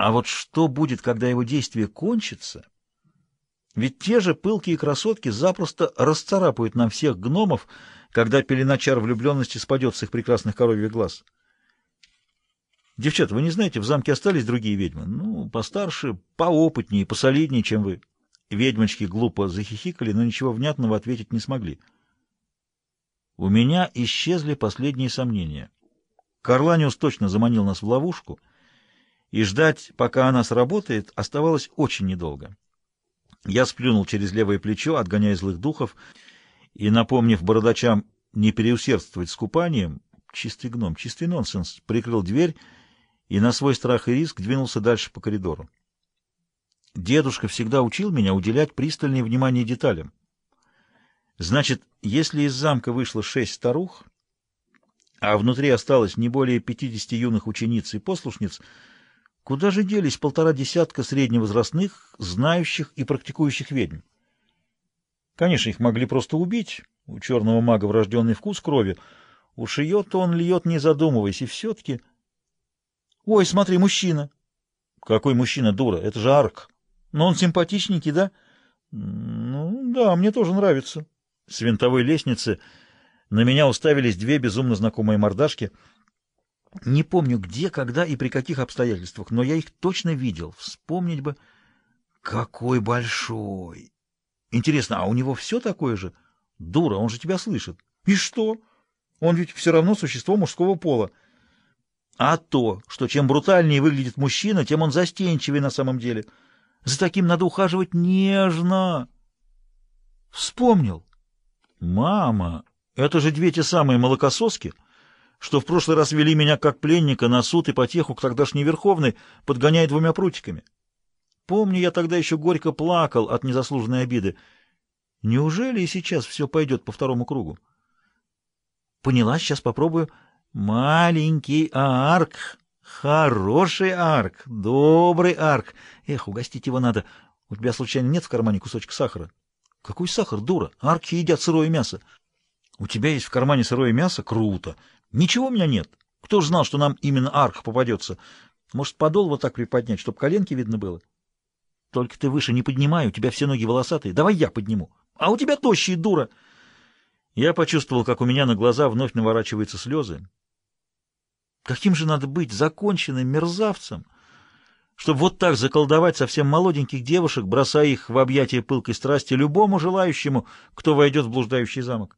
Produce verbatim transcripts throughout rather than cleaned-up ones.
А вот что будет, когда его действие кончится? Ведь те же пылкие красотки запросто расцарапают нам всех гномов, когда пелена чар влюбленности спадет с их прекрасных коровьих глаз. Девчата, вы не знаете, в замке остались другие ведьмы? Ну, постарше, поопытнее, посолиднее, чем вы. Ведьмочки глупо захихикали, но ничего внятного ответить не смогли. У меня исчезли последние сомнения. Карланиус точно заманил нас в ловушку, и ждать, пока она сработает, оставалось очень недолго. Я сплюнул через левое плечо, отгоняя злых духов, и, напомнив бородачам не переусердствовать с купанием, чистый гном, чистый нонсенс, прикрыл дверь и на свой страх и риск двинулся дальше по коридору. Дедушка всегда учил меня уделять пристальное внимание деталям. Значит, если из замка вышло шесть старух, а внутри осталось не более пятидесяти юных учениц и послушниц, куда же делись полтора десятка средневозрастных, знающих и практикующих ведьм? Конечно, их могли просто убить. У черного мага врожденный вкус крови. Уж ее-то он льет, не задумываясь, и все-таки... Ой, смотри, мужчина! Какой мужчина, дура? Это же Арк. Но он симпатичненький, да? Ну, да, мне тоже нравится. С винтовой лестницы на меня уставились две безумно знакомые мордашки. Не помню, где, когда и при каких обстоятельствах, но я их точно видел. Вспомнить бы... Какой большой! Интересно, а у него все такое же? Дура, он же тебя слышит. И что? Он ведь все равно существо мужского пола. А то, что чем брутальнее выглядит мужчина, тем он застенчивее на самом деле. За таким надо ухаживать нежно. Вспомнил. Мама, это же две те самые молокососки, что в прошлый раз вели меня как пленника на суд и потеху к тогдашней Верховной, подгоняя двумя прутиками. Помню, я тогда еще горько плакал от незаслуженной обиды. Неужели и сейчас все пойдет по второму кругу? Поняла, сейчас попробую. Маленький Арк, хороший Арк, добрый Арк. Эх, угостить его надо. У тебя случайно нет в кармане кусочка сахара? Какой сахар, дура? Арки едят сырое мясо. У тебя есть в кармане сырое мясо? Круто. Ничего у меня нет. Кто ж знал, что нам именно Арк попадется? Может, подол вот так приподнять, чтобы коленки видно было? Только ты выше не поднимай, у тебя все ноги волосатые. Давай я подниму. А у тебя тощие, дура. Я почувствовал, как у меня на глаза вновь наворачиваются слезы. Каким же надо быть законченным мерзавцем, чтобы вот так заколдовать совсем молоденьких девушек, бросая их в объятия пылкой страсти любому желающему, кто войдет в блуждающий замок.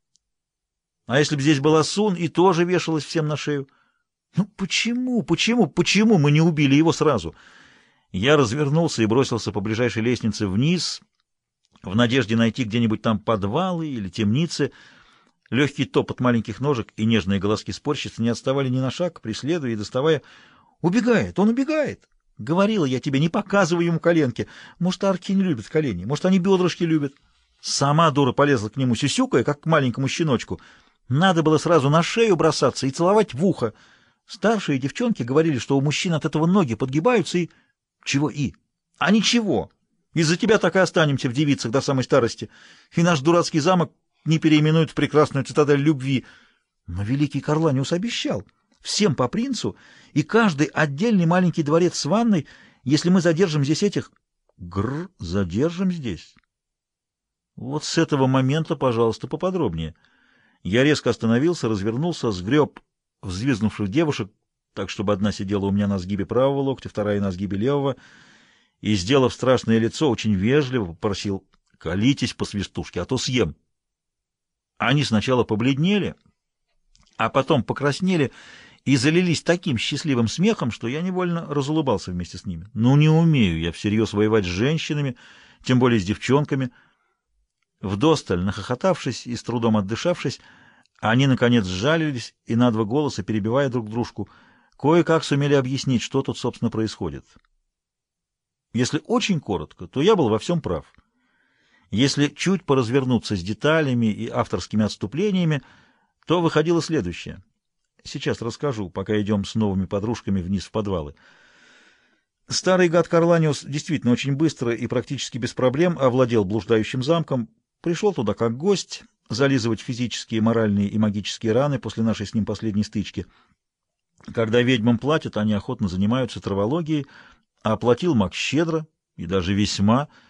А если бы здесь была Сун и тоже вешалась всем на шею? Ну почему, почему, почему мы не убили его сразу? Я развернулся и бросился по ближайшей лестнице вниз, в надежде найти где-нибудь там подвалы или темницы. Легкий топот маленьких ножек и нежные голоски спорщиц не отставали ни на шаг, преследуя и доставая. «Убегает! Он убегает!» Говорила я тебе, не показывай ему коленки. Может, арки не любят колени, может, они бедрышки любят. Сама дура полезла к нему, сюсюкая, как к маленькому щеночку. Надо было сразу на шею бросаться и целовать в ухо. Старшие девчонки говорили, что у мужчин от этого ноги подгибаются и... Чего и? А ничего. Из-за тебя так и останемся в девицах до самой старости. И наш дурацкий замок не переименуют в прекрасную цитадель любви. Но великий Карланиус обещал всем по принцу и каждый отдельный маленький дворец с ванной, если мы задержим здесь этих... Гррр, задержим здесь. Вот с этого момента, пожалуйста, поподробнее. Я резко остановился, развернулся, сгреб взвизгнувших девушек, так, чтобы одна сидела у меня на сгибе правого локтя, вторая на сгибе левого, и, сделав страшное лицо, очень вежливо попросил: «Колитесь по свистушке, а то съем». Они сначала побледнели, а потом покраснели и залились таким счастливым смехом, что я невольно разулыбался вместе с ними. Ну, не умею я всерьез воевать с женщинами, тем более с девчонками. Вдосталь нахохотавшись и с трудом отдышавшись, они, наконец, сжалились и на два голоса, перебивая друг дружку, кое-как сумели объяснить, что тут, собственно, происходит. Если очень коротко, то я был во всем прав. Если чуть поразвернуться с деталями и авторскими отступлениями, то выходило следующее. Сейчас расскажу, пока идем с новыми подружками вниз в подвалы. Старый гад Карланиус действительно очень быстро и практически без проблем овладел блуждающим замком, пришел туда как гость, зализывать физические, моральные и магические раны после нашей с ним последней стычки. Когда ведьмам платят, они охотно занимаются травологией, а платил маг щедро и даже весьма.